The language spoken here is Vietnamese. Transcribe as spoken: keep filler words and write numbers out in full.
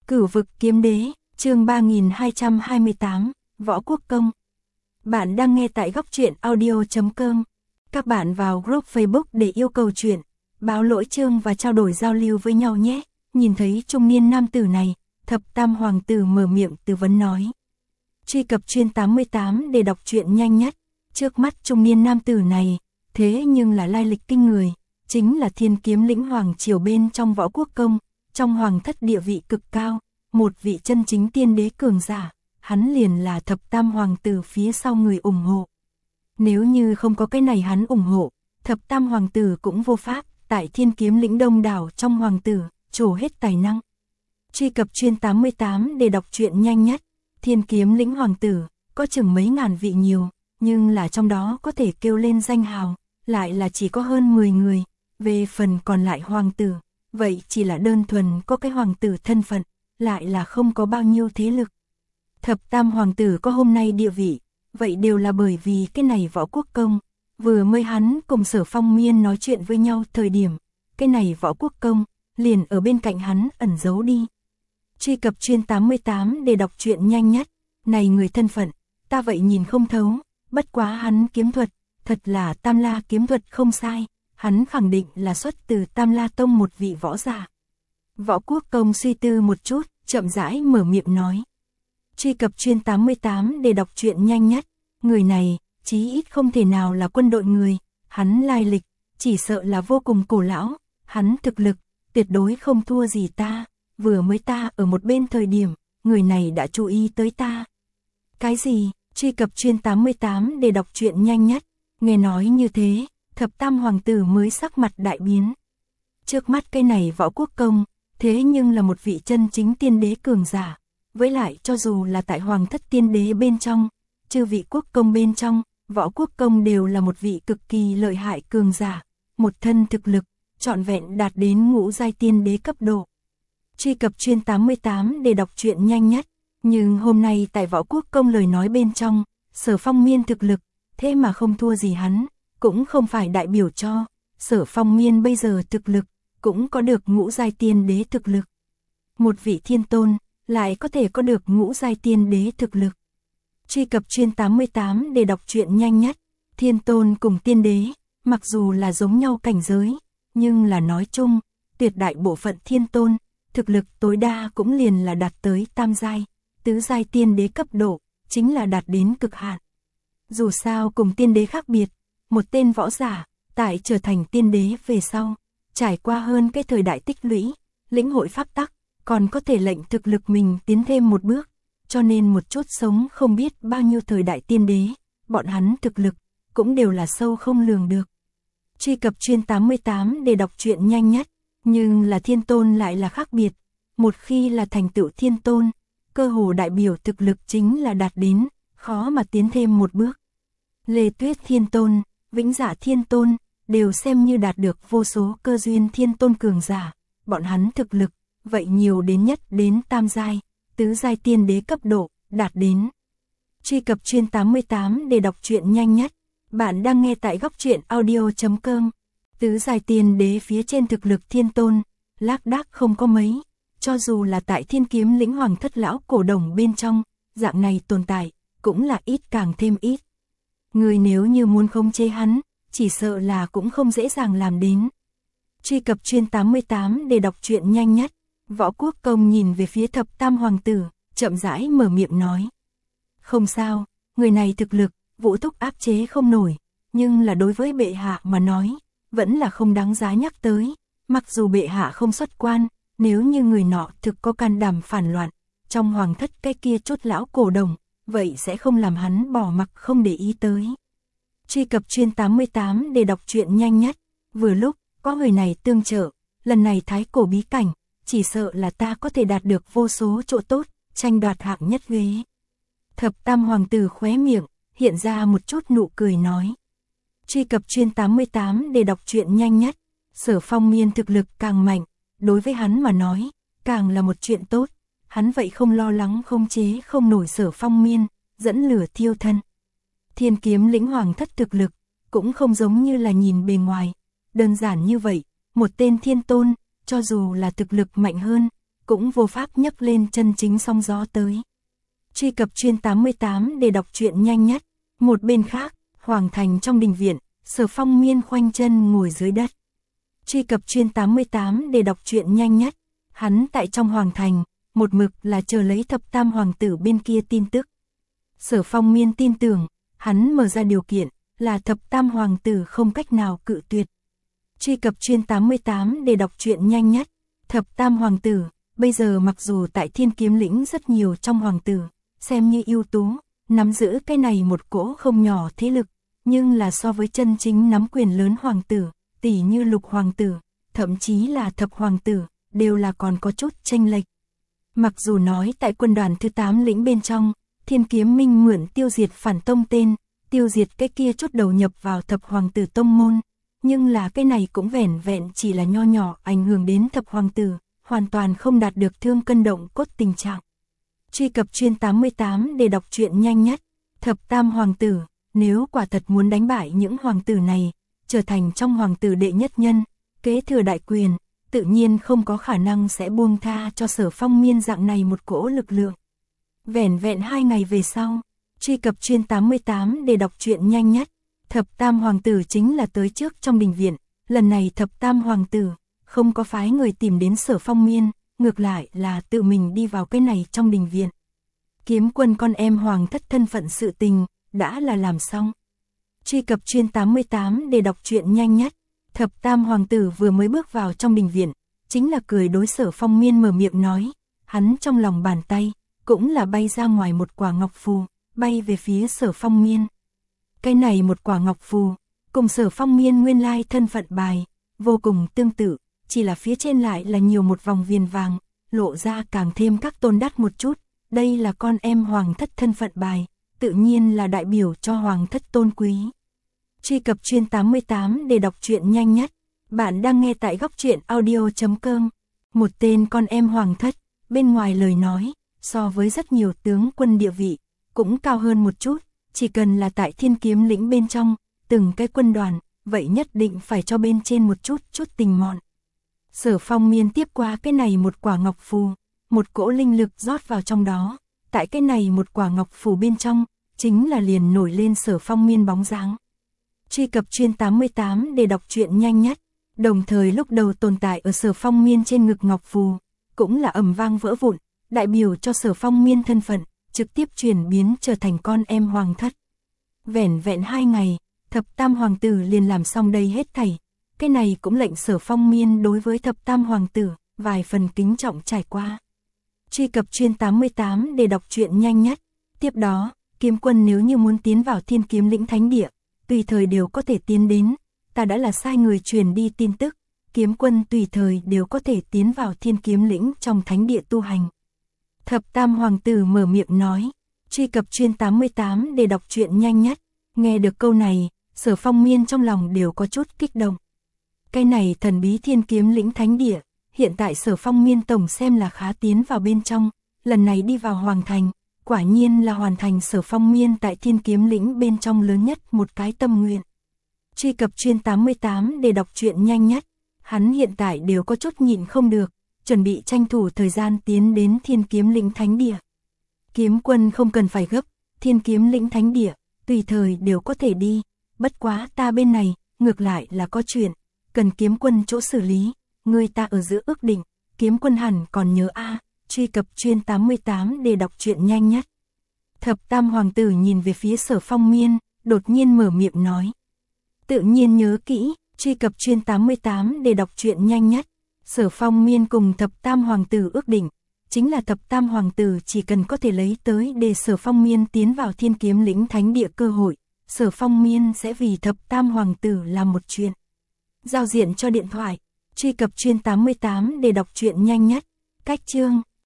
Cửu vực kiếm đế, chương ba nghìn hai trăm hai mươi tám, Võ Quốc Công. Bạn đang nghe tại góc truyện audio chấm com. Các bạn vào group Facebook để yêu cầu chuyện, báo lỗi chương và trao đổi giao lưu với nhau nhé. Nhìn thấy trung niên nam tử này, thập tam hoàng tử mở miệng tư vấn nói. Truy cập chuyên tám mươi tám để đọc truyện nhanh nhất. Trước mắt trung niên nam tử này, thế nhưng là lai lịch kinh người, chính là thiên kiếm lĩnh hoàng triều bên trong Võ Quốc Công, trong hoàng thất địa vị cực cao, một vị chân chính tiên đế cường giả, hắn liền là thập tam hoàng tử phía sau người ủng hộ. Nếu như không có cái này hắn ủng hộ, thập tam hoàng tử cũng vô pháp, tại thiên kiếm lĩnh đông đảo trong hoàng tử, trổ hết tài năng. Truy cập chuyên tám mươi tám để đọc truyện nhanh nhất. Thiên kiếm lĩnh hoàng tử, có chừng mấy ngàn vị nhiều, nhưng là trong đó có thể kêu lên danh hào, lại là chỉ có hơn mười người. Về phần còn lại hoàng tử, vậy chỉ là đơn thuần có cái hoàng tử thân phận, lại là không có bao nhiêu thế lực. Thập tam hoàng tử có hôm nay địa vị, vậy đều là bởi vì cái này Võ Quốc Công. Vừa mới hắn cùng Sở Phong Miên nói chuyện với nhau thời điểm, cái này Võ Quốc Công liền ở bên cạnh hắn ẩn giấu đi. Truy cập chuyên tám mươi tám để đọc truyện nhanh nhất. Này người thân phận, ta vậy nhìn không thấu, bất quá hắn kiếm thuật, thật là Tam La kiếm thuật không sai, hắn khẳng định là xuất từ Tam La Tông một vị võ giả. Võ Quốc Công suy tư một chút, chậm rãi mở miệng nói. Truy cập chuyên tám mươi tám để đọc truyện nhanh nhất. Người này, chí ít không thể nào là quân đội người, hắn lai lịch, chỉ sợ là vô cùng cổ lão, hắn thực lực, tuyệt đối không thua gì ta. Vừa mới ta ở một bên thời điểm, người này đã chú ý tới ta. Cái gì? Truy cập chuyên tám mươi tám để đọc truyện nhanh nhất. Nghe nói như thế, thập tam hoàng tử mới sắc mặt đại biến. Trước mắt cái này Võ Quốc Công, thế nhưng là một vị chân chính tiên đế cường giả. Với lại cho dù là tại hoàng thất tiên đế bên trong, chư vị quốc công bên trong, Võ Quốc Công đều là một vị cực kỳ lợi hại cường giả. Một thân thực lực, trọn vẹn đạt đến ngũ giai tiên đế cấp độ. Truy cập chuyên tám mươi tám để đọc truyện nhanh nhất. Nhưng hôm nay tại Võ Quốc Công lời nói bên trong, Sở Phong Miên thực lực, thế mà không thua gì hắn, cũng không phải đại biểu cho Sở Phong Miên bây giờ thực lực, cũng có được ngũ giai tiên đế thực lực. Một vị thiên tôn, lại có thể có được ngũ giai tiên đế thực lực. Truy cập chuyên tám mươi tám để đọc truyện nhanh nhất. Thiên tôn cùng tiên đế, mặc dù là giống nhau cảnh giới, nhưng là nói chung, tuyệt đại bộ phận thiên tôn, thực lực tối đa cũng liền là đạt tới tam giai, tứ giai tiên đế cấp độ, chính là đạt đến cực hạn. Dù sao cùng tiên đế khác biệt, một tên võ giả, tại trở thành tiên đế về sau, trải qua hơn cái thời đại tích lũy, lĩnh hội pháp tắc, còn có thể lệnh thực lực mình tiến thêm một bước, cho nên một chút sống không biết bao nhiêu thời đại tiên đế, bọn hắn thực lực, cũng đều là sâu không lường được. Truy cập chuyên tám mươi tám để đọc truyện nhanh nhất. Nhưng là thiên tôn lại là khác biệt, một khi là thành tựu thiên tôn, cơ hồ đại biểu thực lực chính là đạt đến, khó mà tiến thêm một bước. Lê Tuyết thiên tôn, Vĩnh Dạ thiên tôn, đều xem như đạt được vô số cơ duyên thiên tôn cường giả, bọn hắn thực lực, vậy nhiều đến nhất đến tam giai, tứ giai tiên đế cấp độ, đạt đến. Truy cập chuyên tám mươi tám để đọc truyện nhanh nhất. Bạn đang nghe tại góc truyện audio chấm com. Tứ giai tiên đế phía trên thực lực thiên tôn, lác đác không có mấy, cho dù là tại thiên kiếm lĩnh hoàng thất lão cổ đồng bên trong, dạng này tồn tại, cũng là ít càng thêm ít. Người nếu như muốn khống chế hắn, chỉ sợ là cũng không dễ dàng làm đến. Truy cập chuyên tám mươi tám để đọc truyện nhanh nhất. Võ Quốc Công nhìn về phía thập tam hoàng tử, chậm rãi mở miệng nói. Không sao, người này thực lực, Vũ Thúc áp chế không nổi, nhưng là đối với bệ hạ mà nói, vẫn là không đáng giá nhắc tới. Mặc dù bệ hạ không xuất quan, nếu như người nọ thực có can đảm phản loạn, trong hoàng thất cái kia chốt lão cổ đồng, vậy sẽ không làm hắn bỏ mặc không để ý tới. Truy cập chuyên tám mươi tám để đọc truyện nhanh nhất. Vừa lúc, có người này tương trợ, lần này thái cổ bí cảnh, chỉ sợ là ta có thể đạt được vô số chỗ tốt, tranh đoạt hạng nhất ghế. Thập tam hoàng tử khóe miệng, hiện ra một chút nụ cười nói. Truy cập chuyên tám mươi tám để đọc truyện nhanh nhất. Sở Phong Miên thực lực càng mạnh, đối với hắn mà nói, càng là một chuyện tốt. Hắn vậy không lo lắng không chế không nổi Sở Phong Miên, dẫn lửa thiêu thân. Thiên kiếm lĩnh hoàng thất thực lực, cũng không giống như là nhìn bề ngoài. Đơn giản như vậy, một tên thiên tôn, cho dù là thực lực mạnh hơn, cũng vô pháp nhấc lên chân chính sóng gió tới. Truy cập chuyên tám mươi tám để đọc truyện nhanh nhất. Một bên khác, Hoàng thành trong đình viện, Sở Phong Miên khoanh chân ngồi dưới đất. Truy cập chuyên tám mươi tám để đọc truyện nhanh nhất. Hắn tại trong Hoàng thành, một mực là chờ lấy thập tam hoàng tử bên kia tin tức. Sở Phong Miên tin tưởng, hắn mở ra điều kiện, là thập tam hoàng tử không cách nào cự tuyệt. Truy cập chuyên tám mươi tám để đọc truyện nhanh nhất. Thập tam hoàng tử, bây giờ mặc dù tại Thiên Kiếm Lĩnh rất nhiều trong hoàng tử, xem như ưu tú, nắm giữ cái này một cỗ không nhỏ thế lực, nhưng là so với chân chính nắm quyền lớn hoàng tử, tỷ như lục hoàng tử, thậm chí là thập hoàng tử, đều là còn có chút chênh lệch. Mặc dù nói tại quân đoàn thứ tám lĩnh bên trong, Thiên Kiếm Minh mượn tiêu diệt phản tông tên, tiêu diệt cái kia chút đầu nhập vào thập hoàng tử tông môn, nhưng là cái này cũng vẻn vẹn chỉ là nho nhỏ ảnh hưởng đến thập hoàng tử, hoàn toàn không đạt được thương cân động cốt tình trạng. Truy cập chuyên tám mươi tám để đọc truyện nhanh nhất. Thập tam hoàng tử, nếu quả thật muốn đánh bại những hoàng tử này, trở thành trong hoàng tử đệ nhất nhân, kế thừa đại quyền, tự nhiên không có khả năng sẽ buông tha cho Sở Phong Miên dạng này một cỗ lực lượng. Vẻn vẹn hai ngày về sau, truy cập chuyên tám mươi tám để đọc truyện nhanh nhất. Thập tam hoàng tử chính là tới trước trong đình viện, lần này thập tam hoàng tử không có phái người tìm đến Sở Phong Miên, ngược lại là tự mình đi vào cái này trong đình viện. Kiếm quân con em hoàng thất thân phận sự tình, đã là làm xong. Truy cập chuyên tám mươi tám để đọc truyện nhanh nhất. Thập tam hoàng tử vừa mới bước vào trong đình viện, chính là cười đối Sở Phong Miên mở miệng nói, hắn trong lòng bàn tay, cũng là bay ra ngoài một quả ngọc phù, bay về phía Sở Phong Miên. Cái này một quả ngọc phù, cùng Sở Phong Miên nguyên lai thân phận bài, vô cùng tương tự, chỉ là phía trên lại là nhiều một vòng viền vàng, lộ ra càng thêm các tôn đắt một chút, đây là con em hoàng thất thân phận bài, tự nhiên là đại biểu cho hoàng thất tôn quý. Truy cập chuyên tám mươi tám để đọc truyện nhanh nhất. Bạn đang nghe tại góc truyện audio chấm com. Một tên con em hoàng thất, bên ngoài lời nói, so với rất nhiều tướng quân địa vị, cũng cao hơn một chút, chỉ cần là tại Thiên Kiếm Lĩnh bên trong, từng cái quân đoàn, vậy nhất định phải cho bên trên một chút chút tình mọn. Sở Phong Miên tiếp qua cái này một quả ngọc phù, một cỗ linh lực rót vào trong đó, tại cái này một quả ngọc phù bên trong, chính là liền nổi lên Sở Phong Miên bóng dáng. Truy cập chuyên tám mươi tám để đọc truyện nhanh nhất. Đồng thời lúc đầu tồn tại ở Sở Phong Miên trên ngực ngọc phù, cũng là ầm vang vỡ vụn, đại biểu cho Sở Phong Miên thân phận, trực tiếp chuyển biến trở thành con em hoàng thất. Vẻn vẹn hai ngày, thập tam hoàng tử liền làm xong đây hết thảy. Cái này cũng lệnh Sở Phong Miên đối với thập tam hoàng tử, vài phần kính trọng trải qua. Truy cập chuyên tám mươi tám để đọc truyện nhanh nhất. Tiếp đó, kiếm quân nếu như muốn tiến vào Thiên Kiếm Lĩnh Thánh Địa, tùy thời đều có thể tiến đến, ta đã là sai người truyền đi tin tức, kiếm quân tùy thời đều có thể tiến vào Thiên Kiếm Lĩnh trong Thánh Địa tu hành. Thập tam hoàng tử mở miệng nói. Truy cập chuyên tám mươi tám để đọc truyện nhanh nhất. Nghe được câu này, Sở Phong Miên trong lòng đều có chút kích động. Cái này thần bí Thiên Kiếm Lĩnh Thánh Địa, hiện tại Sở Phong Miên tổng xem là khá tiến vào bên trong, lần này đi vào Hoàng Thành, quả nhiên là hoàn thành Sở Phong Miên tại Thiên Kiếm Lĩnh bên trong lớn nhất một cái tâm nguyện. Truy cập chuyên tám mươi tám để đọc truyện nhanh nhất. Hắn hiện tại đều có chút nhịn không được, chuẩn bị tranh thủ thời gian tiến đến Thiên Kiếm Lĩnh Thánh Địa. Kiếm quân không cần phải gấp, Thiên Kiếm Lĩnh Thánh Địa, tùy thời đều có thể đi, bất quá ta bên này, ngược lại là có chuyện, cần kiếm quân chỗ xử lý, người ta ở giữa ước định, kiếm quân hẳn còn nhớ a. Truy cập chuyên tám mươi tám để đọc truyện nhanh nhất. Thập tam hoàng tử nhìn về phía Sở Phong Miên, đột nhiên mở miệng nói. Tự nhiên nhớ kỹ, truy cập chuyên tám mươi tám để đọc truyện nhanh nhất. Sở Phong Miên cùng thập tam hoàng tử ước định, chính là thập tam hoàng tử chỉ cần có thể lấy tới để Sở Phong Miên tiến vào Thiên Kiếm Lĩnh Thánh Địa cơ hội, Sở Phong Miên sẽ vì thập tam hoàng tử làm một chuyện. Giao diện cho điện thoại, truy cập chuyên tám mươi tám để đọc truyện nhanh nhất. Cách chương